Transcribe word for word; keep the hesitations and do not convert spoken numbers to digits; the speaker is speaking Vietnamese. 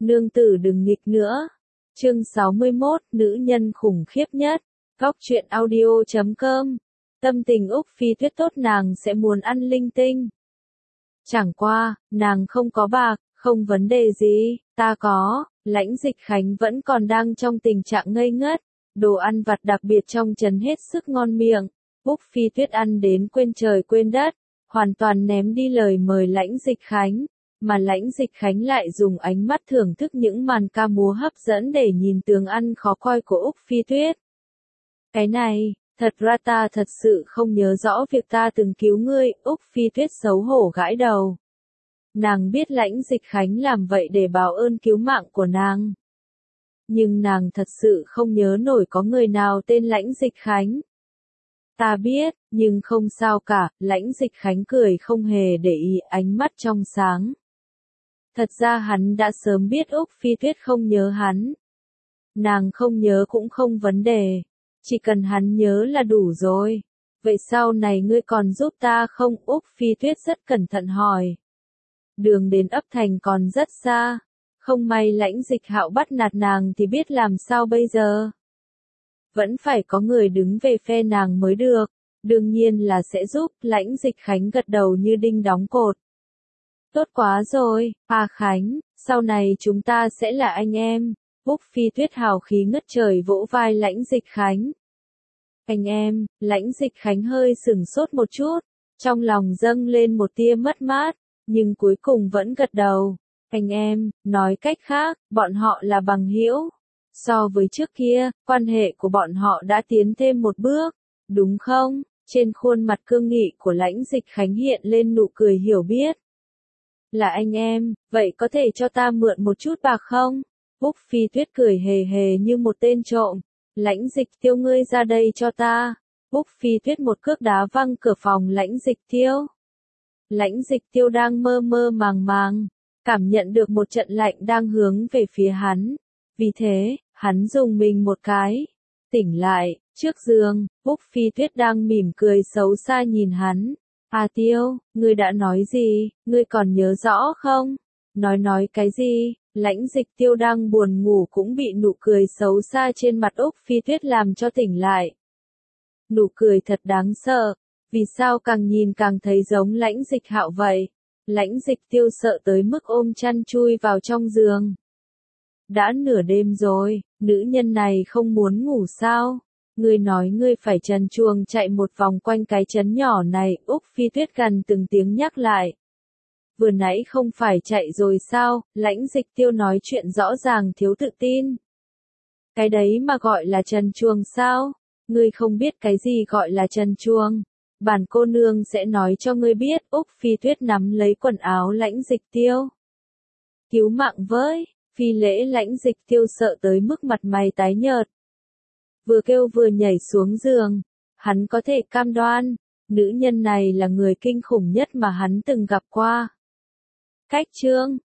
Nương tử đừng nghịch nữa. Chương sáu mươi mốt, nữ nhân khủng khiếp nhất. Góc truyện audio chấm com. Tâm tình Úc Phi Tuyết tốt nàng sẽ muốn ăn linh tinh. Chẳng qua, nàng không có bạc, không vấn đề gì, ta có. Lãnh Dịch Khánh vẫn còn đang trong tình trạng ngây ngất. Đồ ăn vặt đặc biệt trong trấn hết sức ngon miệng. Úc Phi Tuyết ăn đến quên trời quên đất, hoàn toàn ném đi lời mời Lãnh Dịch Khánh. Mà Lãnh Dịch Khánh lại dùng ánh mắt thưởng thức những màn ca múa hấp dẫn để nhìn tướng ăn khó coi của Úc Phi Tuyết. Cái này, thật ra ta thật sự không nhớ rõ việc ta từng cứu ngươi, Úc Phi Tuyết xấu hổ gãi đầu. Nàng biết Lãnh Dịch Khánh làm vậy để báo ơn cứu mạng của nàng. Nhưng nàng thật sự không nhớ nổi có người nào tên Lãnh Dịch Khánh. Ta biết, nhưng không sao cả, Lãnh Dịch Khánh cười không hề để ý, ánh mắt trong sáng. Thật ra hắn đã sớm biết Úc Phi Tuyết không nhớ hắn. Nàng không nhớ cũng không vấn đề. Chỉ cần hắn nhớ là đủ rồi. Vậy sau này ngươi còn giúp ta không? Úc Phi Tuyết rất cẩn thận hỏi. Đường đến ấp thành còn rất xa. Không may Lãnh Dịch Hạo bắt nạt nàng thì biết làm sao bây giờ. Vẫn phải có người đứng về phe nàng mới được. Đương nhiên là sẽ giúp. Lãnh Dịch Khánh gật đầu như đinh đóng cột. Tốt quá rồi, A Khánh, sau này chúng ta sẽ là anh em. Úc Phi Tuyết hào khí ngất trời vỗ vai Lãnh Dịch Khánh. Anh em, Lãnh Dịch Khánh hơi sửng sốt một chút, trong lòng dâng lên một tia mất mát, nhưng cuối cùng vẫn gật đầu. Anh em, nói cách khác, bọn họ là bằng hữu. So với trước kia, quan hệ của bọn họ đã tiến thêm một bước, đúng không? Trên khuôn mặt cương nghị của Lãnh Dịch Khánh hiện lên nụ cười hiểu biết. Là anh em, vậy có thể cho ta mượn một chút bạc không? Úc Phi Tuyết cười hề hề như một tên trộm. Lãnh Dịch Tiêu ngươi ra đây cho ta. Úc Phi Tuyết một cước đá văng cửa phòng Lãnh Dịch Tiêu. Lãnh Dịch Tiêu đang mơ mơ màng màng, cảm nhận được một trận lạnh đang hướng về phía hắn. Vì thế, hắn dùng mình một cái. Tỉnh lại, trước giường, Úc Phi Tuyết đang mỉm cười xấu xa nhìn hắn. À Tiêu, ngươi đã nói gì, ngươi còn nhớ rõ không? Nói nói cái gì? Lãnh Dịch Tiêu đang buồn ngủ cũng bị nụ cười xấu xa trên mặt Úc Phi Tuyết làm cho tỉnh lại. Nụ cười thật đáng sợ, vì sao càng nhìn càng thấy giống Lãnh Dịch Hạo vậy? Lãnh Dịch Tiêu sợ tới mức ôm chăn chui vào trong giường. Đã nửa đêm rồi, nữ nhân này không muốn ngủ sao? Ngươi nói ngươi phải trần truồng chạy một vòng quanh cái trấn nhỏ này, Úc Phi Tuyết gần từng tiếng nhắc lại. Vừa nãy không phải chạy rồi sao? Lãnh Dịch Tiêu nói chuyện rõ ràng thiếu tự tin. Cái đấy mà gọi là trần truồng sao? Ngươi không biết cái gì gọi là trần truồng. Bản cô nương sẽ nói cho ngươi biết. Úc Phi Tuyết nắm lấy quần áo Lãnh Dịch Tiêu. Cứu mạng với, Phi Lễ Lãnh Dịch Tiêu sợ tới mức mặt mày tái nhợt. Vừa kêu vừa nhảy xuống giường. Hắn có thể cam đoan, nữ nhân này là người kinh khủng nhất mà hắn từng gặp qua. Cách chương,